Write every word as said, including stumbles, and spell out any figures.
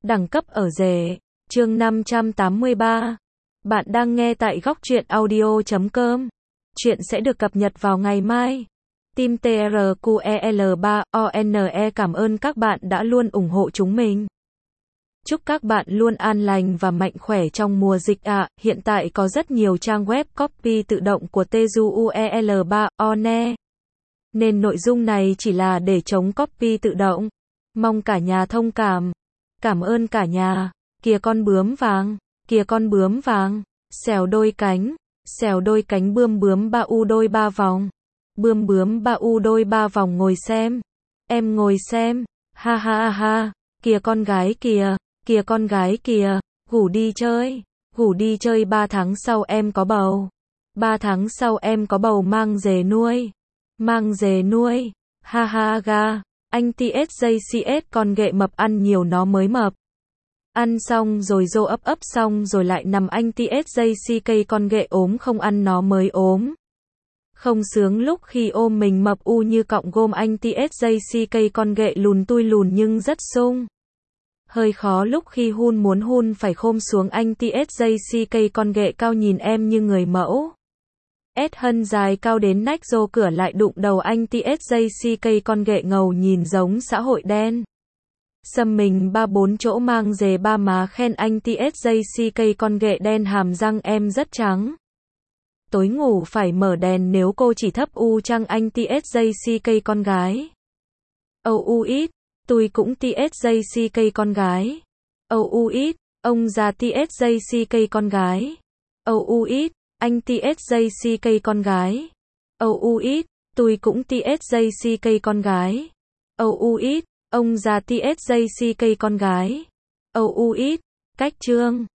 Đẳng cấp ở rể. Chương năm trăm tám mươi ba. Bạn đang nghe tại góc truyện audio chấm com. Chuyện sẽ được cập nhật vào ngày mai. Team tê rờ quy e lờ ba o en e cảm ơn các bạn đã luôn ủng hộ chúng mình. Chúc các bạn luôn an lành và mạnh khỏe trong mùa dịch ạ. À. Hiện tại có rất nhiều trang web copy tự động của tê rờ quy e lờ ba o en e. Nên nội dung này chỉ là để chống copy tự động. Mong cả nhà thông cảm. Cảm ơn cả nhà. Kìa con bướm vàng, kìa con bướm vàng, xèo đôi cánh, xèo đôi cánh bươm bướm ba u đôi ba vòng. Bươm bướm ba u đôi ba vòng ngồi xem. Em ngồi xem, ha ha ha, kìa con gái kìa, kìa con gái kìa, ngủ đi chơi, ngủ đi chơi ba tháng sau em có bầu. Ba tháng sau em có bầu mang về nuôi, mang về nuôi, ha ha ga, anh tê ét gi xê ét con ghệ mập ăn nhiều nó mới mập. Ăn xong rồi dô ấp ấp xong rồi lại nằm anh tê ét gi xê cây con ghệ ốm không ăn nó mới ốm. Không sướng lúc khi ôm mình mập u như cọng gôm anh tê ét gi xê cây con ghệ lùn tui lùn nhưng rất sung. Hơi khó lúc khi hun muốn hun phải khom xuống anh tê ét gi xê cây con ghệ cao nhìn em như người mẫu. S hân dài cao đến nách dô cửa lại đụng đầu anh tê ét gi xê cây con ghệ ngầu nhìn giống xã hội đen. Xăm mình ba bốn chỗ mang dề ba má khen anh tê ét gi xê cây con ghệ đen hàm răng em rất trắng. Tối ngủ phải mở đèn nếu cô chỉ thấp u chăng anh tê ét gi xê cây con gái. Âu u ít, tôi cũng tê ét gi xê cây con gái. Âu u ít, ông già tê ét gi xê cây con gái. Âu u ít, anh tê ét gi xê cây con gái. Âu u ít, tôi cũng tê ét gi xê cây con gái. Âu u ít, ông già tê ét gi xê cây con gái. Âu u ít, cách chương.